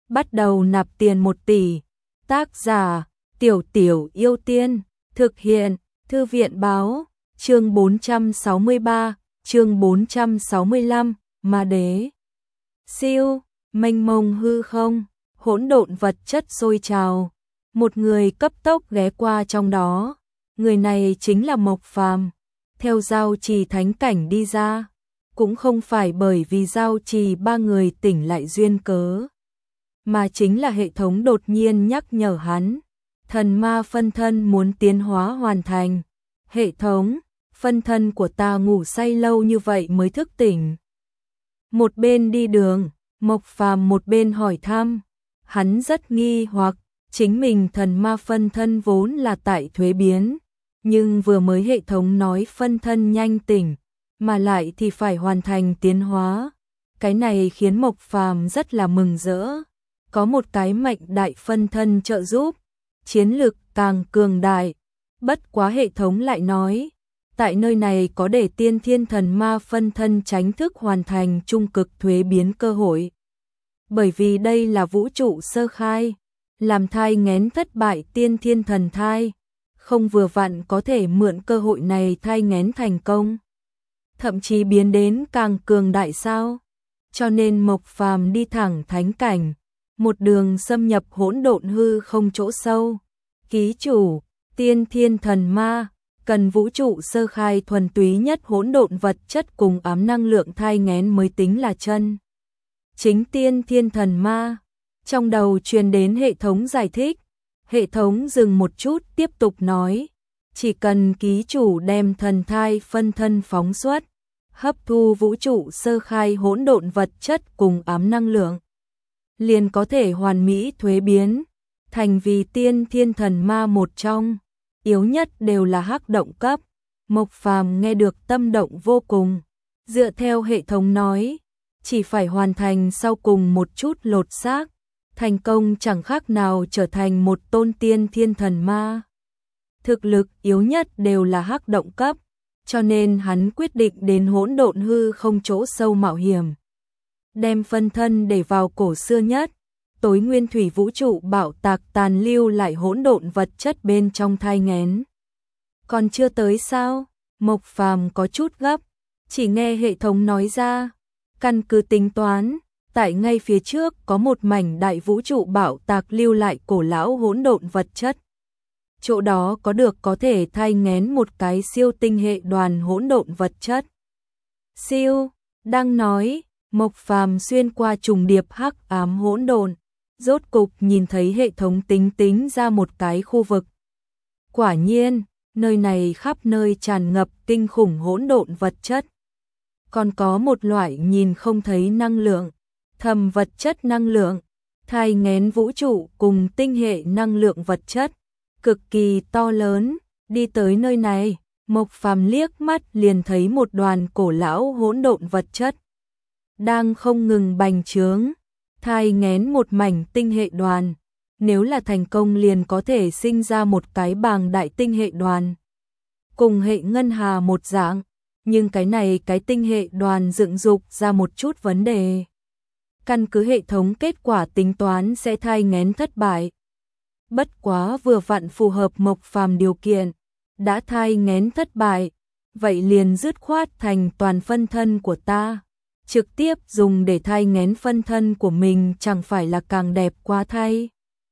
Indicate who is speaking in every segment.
Speaker 1: bắt đầu nạp tiền 1 tỷ. Tác giả: Tiểu Tiểu Yêu Tiên. Thực hiện: Thư viện báo. Chương 463, chương 465, Ma Đế. Siêu, mênh mông hư không, hỗn độn vật chất sôi trào. Một người cấp tốc ghé qua trong đó. Người này chính là Mộc Phàm, theo giao trì thánh cảnh đi ra. Cũng không phải bởi vì giao trì 3 người tỉnh lại duyên cớ, mà chính là hệ thống đột nhiên nhắc nhở hắn, thần ma phân thân muốn tiến hóa hoàn thành. Hệ thống, phân thân của ta ngủ say lâu như vậy mới thức tỉnh. Một bên đi đường, Mộc Phàm một bên hỏi thăm. Hắn rất nghi hoặc, chính mình thần ma phân thân vốn là tại thuế biến, nhưng vừa mới hệ thống nói phân thân nhanh tỉnh, mà lại thì phải hoàn thành tiến hóa. Cái này khiến Mộc Phàm rất là mừng rỡ. Có một cái mạnh đại phân thân trợ giúp, chiến lực càng cường đại. Bất quá hệ thống lại nói, tại nơi này có để tiên thiên thần ma phân thân tránh thức hoàn thành trung cực thuế biến cơ hội. Bởi vì đây là vũ trụ sơ khai, làm thai nghén thất bại tiên thiên thần thai, không vừa vặn có thể mượn cơ hội này thai nghén thành công, thậm chí biến đến càng cường đại sao. Cho nên Mộc Phàm đi thẳng thánh cảnh, một đường xâm nhập hỗn độn hư không chỗ sâu. Ký chủ, tiên thiên thần ma, cần vũ trụ sơ khai thuần túy nhất hỗn độn vật chất cùng ám năng lượng thai nghén mới tính là chân chính tiên thiên thần ma. Trong đầu truyền đến hệ thống giải thích. Hệ thống dừng một chút tiếp tục nói, chỉ cần ký chủ đem thần thai phân thân phóng xuất, hấp thu vũ trụ sơ khai hỗn độn vật chất cùng ám năng lượng, liền có thể hoàn mỹ thuế biến thành vì tiên thiên thần ma một trong. Yếu nhất đều là hắc động cấp. Mộc Phàm nghe được tâm động vô cùng. Dựa theo hệ thống nói, chỉ phải hoàn thành sau cùng một chút lột xác, thành công chẳng khác nào trở thành một tôn tiên thiên thần ma. Thực lực yếu nhất đều là hắc động cấp, cho nên hắn quyết định đến hỗn độn hư không chỗ sâu mạo hiểm, đem phân thân để vào cổ xưa nhất tối nguyên thủy vũ trụ bạo tạc tàn lưu lại hỗn độn vật chất bên trong thai nghén. Còn chưa tới sao? Mộc Phàm có chút gấp, chỉ nghe hệ thống nói ra, căn cứ tính toán, tại ngay phía trước có một mảnh đại vũ trụ bạo tạc lưu lại cổ lão hỗn độn vật chất. Chỗ đó có thể thai nghén một cái siêu tinh hệ đoàn hỗn độn vật chất. Siêu, đang nói, Mộc Phàm xuyên qua trùng điệp hắc ám hỗn độn, rốt cục nhìn thấy hệ thống tính ra một cái khu vực. Quả nhiên, nơi này khắp nơi tràn ngập kinh khủng hỗn độn vật chất. Còn có một loại nhìn không thấy năng lượng, thầm vật chất năng lượng, thai nghén vũ trụ cùng tinh hệ năng lượng vật chất, cực kỳ to lớn. Đi tới nơi này, Mộc Phàm liếc mắt liền thấy một đoàn cổ lão hỗn độn vật chất đang không ngừng bành trướng, thai nghén một mảnh tinh hệ đoàn. Nếu là thành công liền có thể sinh ra một cái bàng đại tinh hệ đoàn, cùng hệ ngân hà một dạng. Nhưng cái tinh hệ đoàn dựng dục ra một chút vấn đề. Căn cứ hệ thống kết quả tính toán sẽ thai nghén thất bại. Bất quá vừa vặn phù hợp Mộc Phàm điều kiện, đã thai nghén thất bại, vậy liền dứt khoát thành toàn phân thân của ta. Trực tiếp dùng để thai nghén phân thân của mình chẳng phải là càng đẹp quá thay.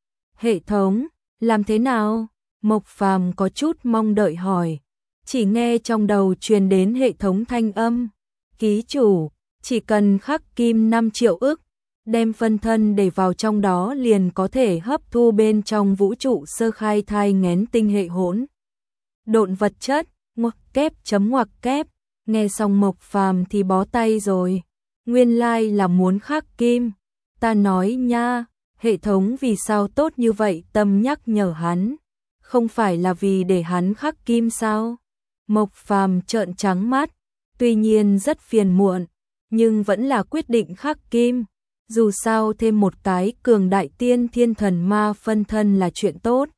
Speaker 1: Hệ thống, làm thế nào? Mộc Phàm có chút mong đợi hỏi. Chỉ nghe trong đầu truyền đến hệ thống thanh âm. Ký chủ, chỉ cần khắc kim 5 triệu ức, đem phân thân để vào trong đó liền có thể hấp thu bên trong vũ trụ sơ khai thai nghén tinh hệ hỗn độn vật chất. Ngoặc kép. Nghe xong Mộc Phàm thì bó tay rồi. Nguyên lai là muốn khắc kim. Ta nói nha, hệ thống vì sao tốt như vậy tâm nhắc nhở hắn. Không phải là vì để hắn khắc kim sao? Mộc Phàm trợn trắng mắt, tuy nhiên rất phiền muộn, nhưng vẫn là quyết định khắc kim. Dù sao thêm một cái cường đại tiên thiên thần ma phân thân là chuyện tốt.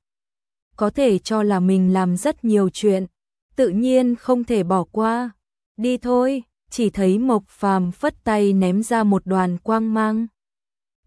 Speaker 1: Có thể cho là mình làm rất nhiều chuyện, tự nhiên không thể bỏ qua. Đi thôi, chỉ thấy Mộc Phàm phất tay ném ra một đoàn quang mang.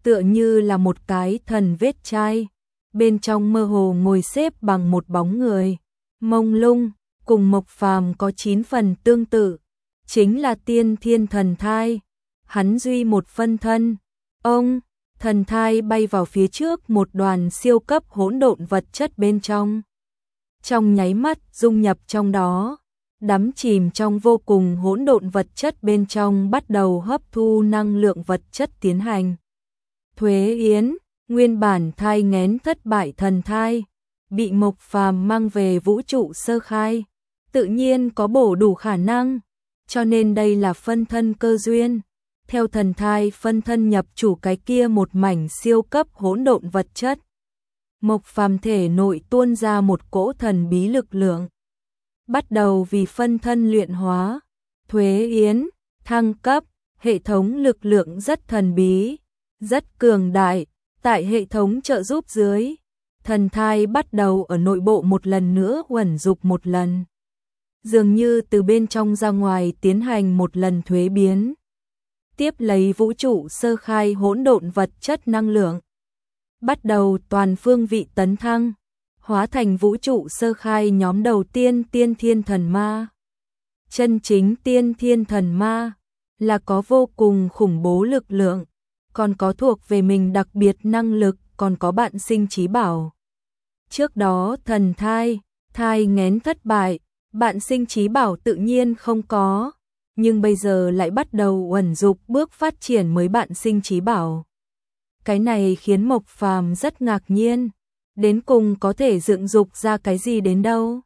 Speaker 1: tựa như là một cái thần vết chai, bên trong mơ hồ ngồi xếp bằng một bóng người, mông lung, cùng Mộc Phàm có 9 phần tương tự, chính là Tiên Thiên Thần Thai, hắn duy một phân thân. Ông, thần thai bay vào phía trước một đoàn siêu cấp hỗn độn vật chất bên trong. Trong nháy mắt dung nhập trong đó, đắm chìm trong vô cùng hỗn độn vật chất bên trong bắt đầu hấp thu năng lượng vật chất tiến hành. Thuế Yến, nguyên bản thai nghén thất bại thần thai, bị Mộc Phàm mang về vũ trụ sơ khai, tự nhiên có bổ đủ khả năng, cho nên đây là phân thân cơ duyên. Theo thần thai phân thân nhập chủ cái kia một mảnh siêu cấp hỗn độn vật chất. Mộc Phàm thể nội tuôn ra một cỗ thần bí lực lượng. Bắt đầu vì phân thân luyện hóa. Thuế Yến, thăng cấp, hệ thống lực lượng rất thần bí, rất cường đại. Tại hệ thống trợ giúp dưới, thần thai bắt đầu ở nội bộ một lần nữa uẩn dục một lần. Dường như từ bên trong ra ngoài tiến hành một lần thuế biến. Tiếp lấy vũ trụ sơ khai hỗn độn vật chất năng lượng, bắt đầu toàn phương vị tấn thăng, hóa thành vũ trụ sơ khai nhóm đầu tiên Tiên Thiên Thần Ma. Chân chính Tiên Thiên Thần Ma là có vô cùng khủng bố lực lượng, còn có thuộc về mình đặc biệt năng lực, còn có bạn sinh trí bảo. Trước đó thần thai nghén thất bại, bạn sinh trí bảo tự nhiên không có. Nhưng bây giờ lại bắt đầu uẩn dục bước phát triển mới bạn sinh trí bảo. Cái này khiến Mộc Phàm rất ngạc nhiên, đến cùng có thể dựng dục ra cái gì đến đâu.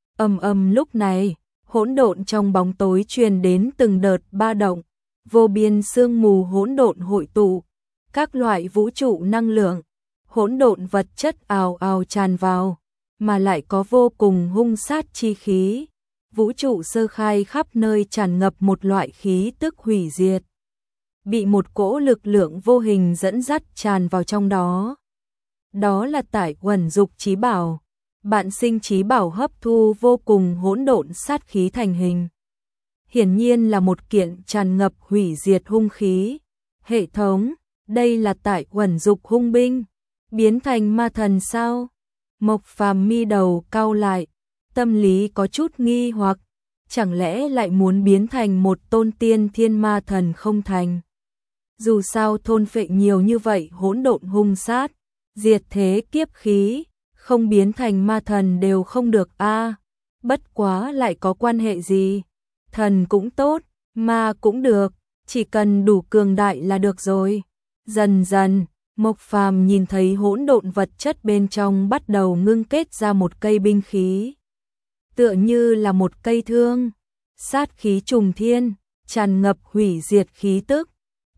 Speaker 1: Lúc này, hỗn độn trong bóng tối truyền đến từng đợt ba động, vô biên sương mù hỗn độn hội tụ, các loại vũ trụ năng lượng, hỗn độn vật chất ào ào tràn vào, mà lại có vô cùng hung sát chi khí. Vũ trụ sơ khai khắp nơi tràn ngập một loại khí tức hủy diệt, bị một cỗ lực lượng vô hình dẫn dắt tràn vào trong đó. Đó là tại uẩn dục trí bảo, bạn sinh trí bảo hấp thu vô cùng hỗn độn sát khí thành hình. Hiển nhiên là một kiện tràn ngập hủy diệt hung khí. Hệ thống, đây là tại uẩn dục hung binh, biến thành ma thần sao? Mộc Phàm mi đầu cau lại, tâm lý có chút nghi hoặc, chẳng lẽ lại muốn biến thành một tôn tiên thiên ma thần không thành? Dù sao thôn phệ nhiều như vậy hỗn độn hung sát, diệt thế kiếp khí, không biến thành ma thần đều không được a. Bất quá lại có quan hệ gì? Thần cũng tốt, ma cũng được, chỉ cần đủ cường đại là được rồi. Dần dần, Mộc Phàm nhìn thấy hỗn độn vật chất bên trong bắt đầu ngưng kết ra một cây binh khí. Tựa như là một cây thương, sát khí trùng thiên, tràn ngập hủy diệt khí tức.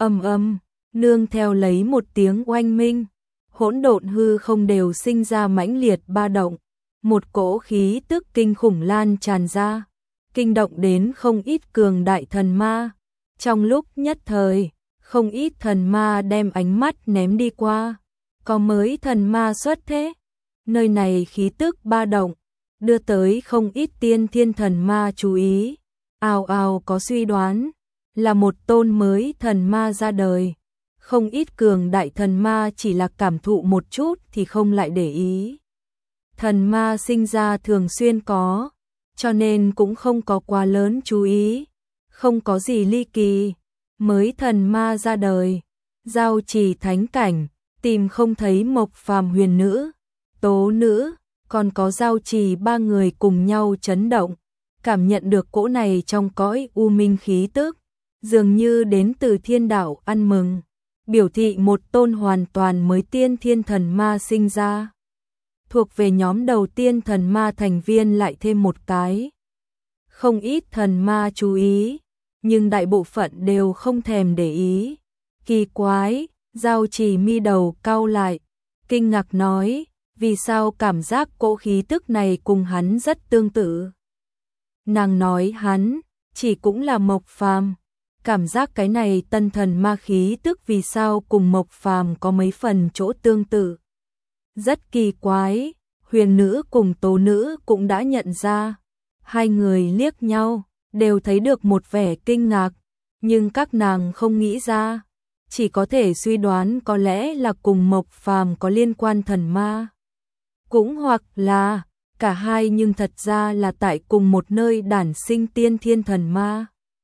Speaker 1: Nương theo lấy một tiếng oanh minh, hỗn độn hư không đều sinh ra mãnh liệt ba động, một cỗ khí tức kinh khủng lan tràn ra, kinh động đến không ít cường đại thần ma. Trong lúc nhất thời, không ít thần ma đem ánh mắt ném đi qua, có mới thần ma xuất thế. Nơi này khí tức ba động, đưa tới không ít tiên thiên thần ma chú ý, ào ào có suy đoán, là một tôn mới thần ma ra đời. Không ít cường đại thần ma chỉ là cảm thụ một chút thì không lại để ý. Thần ma sinh ra thường xuyên có, cho nên cũng không có quá lớn chú ý, không có gì ly kỳ. Mới thần ma ra đời, giao trì thánh cảnh, tìm không thấy Mộc Phàm huyền nữ, tố nữ, còn có giao trì ba người cùng nhau chấn động, cảm nhận được cỗ này trong cõi u minh khí tức, dường như đến từ thiên đạo ăn mừng, biểu thị một tôn hoàn toàn mới tiên thiên thần ma sinh ra. Thuộc về nhóm đầu tiên thần ma thành viên lại thêm một cái. Không ít thần ma chú ý, nhưng đại bộ phận đều không thèm để ý. Kỳ quái, giao trì mi đầu cau lại, kinh ngạc nói, vì sao cảm giác cỗ khí tức này cùng hắn rất tương tự. Nàng nói hắn, chỉ cũng là Mộc Phàm. Cảm giác cái này tân thần ma khí tức vì sao cùng Mộc Phàm có mấy phần chỗ tương tự. Rất kỳ quái, huyền nữ cùng tố nữ cũng đã nhận ra. Hai người liếc nhau, đều thấy được một vẻ kinh ngạc, nhưng các nàng không nghĩ ra. chỉ có thể suy đoán có lẽ là cùng Mộc Phàm có liên quan thần ma. Cũng hoặc là cả hai, nhưng thật ra là tại cùng một nơi đản sinh tiên thiên thần ma.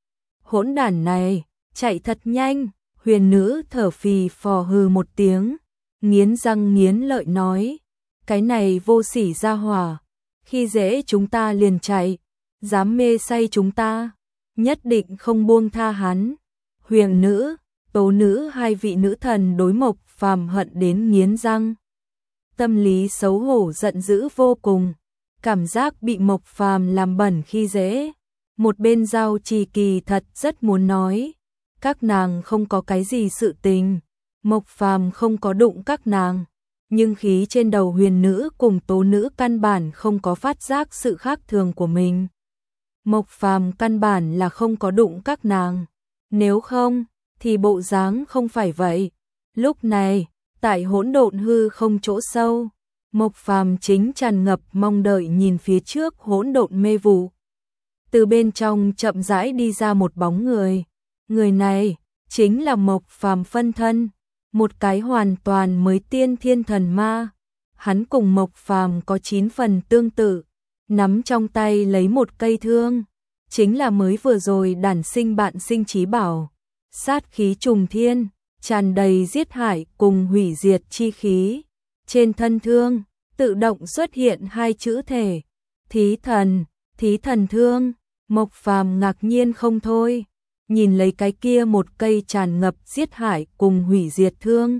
Speaker 1: Hỗn đản này, chạy thật nhanh, huyền nữ thở phì phò hừ một tiếng, nghiến răng nghiến lợi nói, cái này vô sỉ ra hỏa, khi dễ chúng ta liền chạy, dám mê say chúng ta, nhất định không buông tha hắn. Huyền nữ, Tố nữ hai vị nữ thần đối Mộc Phàm hận đến nghiến răng. Tâm lý xấu hổ giận dữ vô cùng, cảm giác bị Mộc Phàm làm bẩn khi dễ. Một bên Giao Trì kỳ thật rất muốn nói, các nàng không có cái gì sự tình, Mộc Phàm không có đụng các nàng, nhưng khí trên đầu huyền nữ cùng Tố nữ căn bản không có phát giác sự khác thường của mình. Mộc Phàm căn bản là không có đụng các nàng, nếu không thì bộ dáng không phải vậy. Lúc này, tại hỗn độn hư không chỗ sâu, Mộc Phàm chính tràn ngập mong đợi nhìn phía trước hỗn độn mê vụ. Từ bên trong chậm rãi đi ra một bóng người. Người này chính là Mộc Phàm phân thân, một cái hoàn toàn mới tiên thiên thần ma. Hắn cùng Mộc Phàm có 9 phần tương tự, nắm trong tay lấy một cây thương, chính là mới vừa rồi đản sinh bạn sinh trí bảo. Sát khí trùng thiên, tràn đầy giết hại cùng hủy diệt chi khí. Trên thân thương, tự động xuất hiện hai chữ thể, Thí thần thương. Mộc Phàm ngạc nhiên không thôi, nhìn lấy cái kia một cây tràn ngập giết hại cùng hủy diệt thương.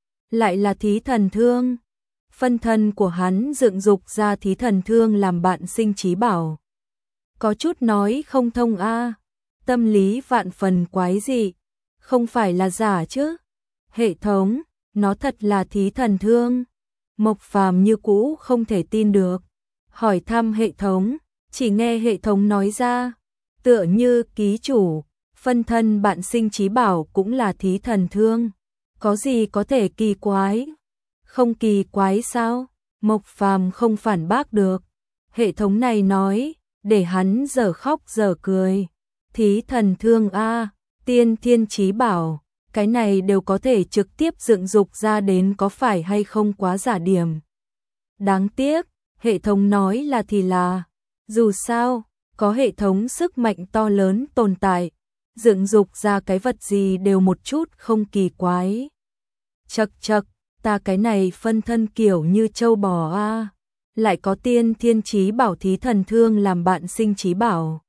Speaker 1: Lại là thí thần thương. Phân thân của hắn dựng dục ra thí thần thương làm bạn sinh trí bảo. Có chút nói không thông a, tâm lý vạn phần quái dị, không phải là giả chứ? Hệ thống, nó thật là thí thần thương. Mộc Phàm như cũ không thể tin được, hỏi thăm hệ thống, chỉ nghe hệ thống nói ra, tựa như ký chủ, phân thân bạn sinh trí bảo cũng là thí thần thương, có gì có thể kỳ quái? Không kỳ quái sao? Mộc Phàm không phản bác được. Hệ thống này nói, để hắn giờ khóc giờ cười. Thí thần thương a, tiên thiên trí bảo, cái này đều có thể trực tiếp dựng dục ra đến, có phải hay không quá giả điểm? Đáng tiếc, hệ thống nói là thì là, dù sao, có hệ thống sức mạnh to lớn tồn tại, dựng dục ra cái vật gì đều một chút không kỳ quái. Chậc chậc, ta cái này phân thân kiểu như trâu bò a, lại có tiên thiên trí bảo thí thần thương làm bạn sinh trí bảo.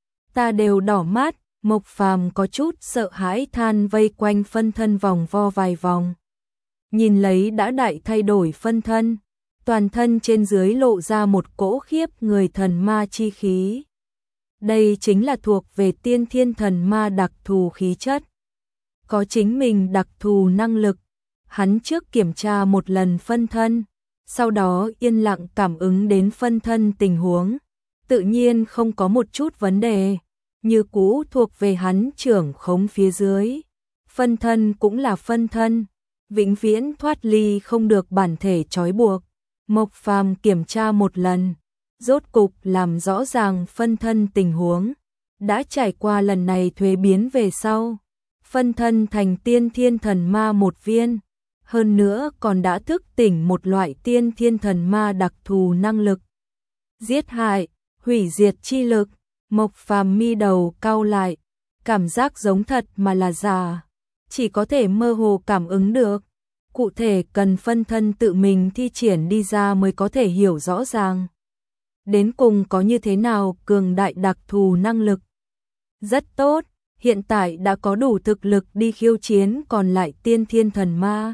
Speaker 1: Ta đều đỏ mắt. Mộc Phàm có chút sợ hãi than, vây quanh phân thân vòng vo vài vòng. Nhìn lấy đã đại thay đổi phân thân, toàn thân trên dưới lộ ra một cỗ khiếp người thần ma chi khí. Đây chính là thuộc về tiên thiên thần ma đặc thù khí chất. Có chính mình đặc thù năng lực. Hắn trước kiểm tra một lần phân thân, sau đó yên lặng cảm ứng đến phân thân tình huống. Tự nhiên không có một chút vấn đề, như cũ thuộc về hắn trưởng khống phía dưới. Phân thân cũng là phân thân, vĩnh viễn thoát ly không được bản thể trói buộc. Mộc Phàm kiểm tra một lần, rốt cục làm rõ ràng phân thân tình huống. Đã trải qua lần này thuế biến về sau, phân thân thành tiên thiên thần ma một viên, hơn nữa còn đã thức tỉnh một loại tiên thiên thần ma đặc thù năng lực. Giết hại, hủy diệt chi lực. Mộc Phàm mi đầu cau lại, cảm giác giống thật mà là giả, chỉ có thể mơ hồ cảm ứng được. Cụ thể cần phân thân tự mình thi triển đi ra mới có thể hiểu rõ ràng. Đến cùng có như thế nào cường đại đặc thù năng lực. Rất tốt, hiện tại đã có đủ thực lực đi khiêu chiến còn lại tiên thiên thần ma.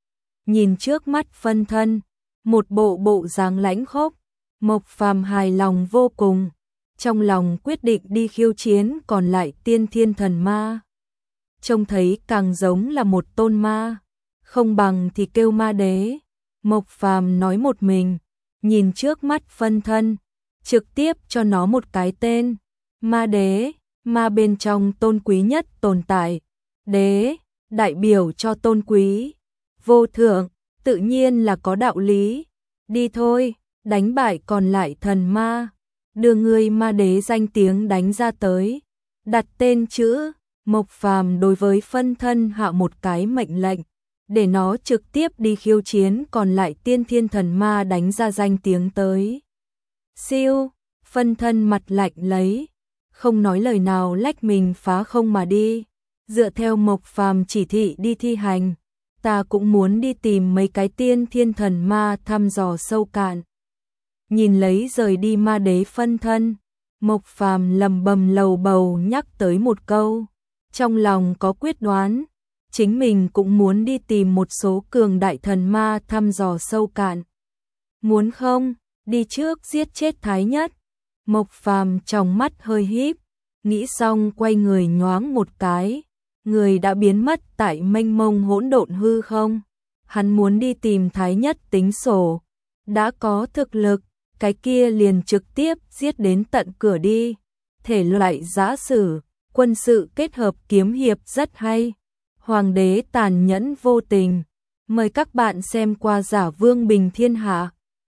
Speaker 1: Nhìn trước mắt phân thân, một bộ dáng lãnh khốc, Mộc Phàm hài lòng vô cùng. Trong lòng quyết định đi khiêu chiến còn lại tiên thiên thần ma. Trông thấy càng giống là một tôn ma, không bằng thì kêu ma đế. Mộc Phàm nói một mình, nhìn trước mắt phân thân, trực tiếp cho nó một cái tên. Ma đế, ma bên trong tôn quý nhất tồn tại. Đế, đại biểu cho tôn quý. Vô thượng, tự nhiên là có đạo lý. Đi thôi, đánh bại còn lại thần ma. Đưa người ma đế danh tiếng đánh ra tới, đặt tên chữ Mộc Phàm đối với phân thân hạ một cái mệnh lệnh, để nó trực tiếp đi khiêu chiến còn lại tiên thiên thần ma đánh ra danh tiếng tới. Siêu, phân thân mặt lạnh lấy, không nói lời nào lách mình phá không mà đi, dựa theo Mộc Phàm chỉ thị đi thi hành, ta cũng muốn đi tìm mấy cái tiên thiên thần ma thăm dò sâu cạn. Nhìn lấy rời đi ma đế phân thân, Mộc Phàm lầm bầm lầu bầu nhắc tới một câu, trong lòng có quyết đoán, chính mình cũng muốn đi tìm một số cường đại thần ma thăm dò sâu cạn. Muốn không, đi trước giết chết Thái Nhất. Mộc Phàm trong mắt hơi híp, nghĩ xong quay người nhoáng một cái, người đã biến mất tại mênh mông hỗn độn hư không. Hắn muốn đi tìm Thái Nhất tính sổ, đã có thực lực, cái kia liền trực tiếp giết đến tận cửa đi. Thể loại giã sử, quân sự kết hợp kiếm hiệp rất hay. Hoàng đế tàn nhẫn vô tình. Mời các bạn xem qua Giả Vương Bình Thiên Hạ.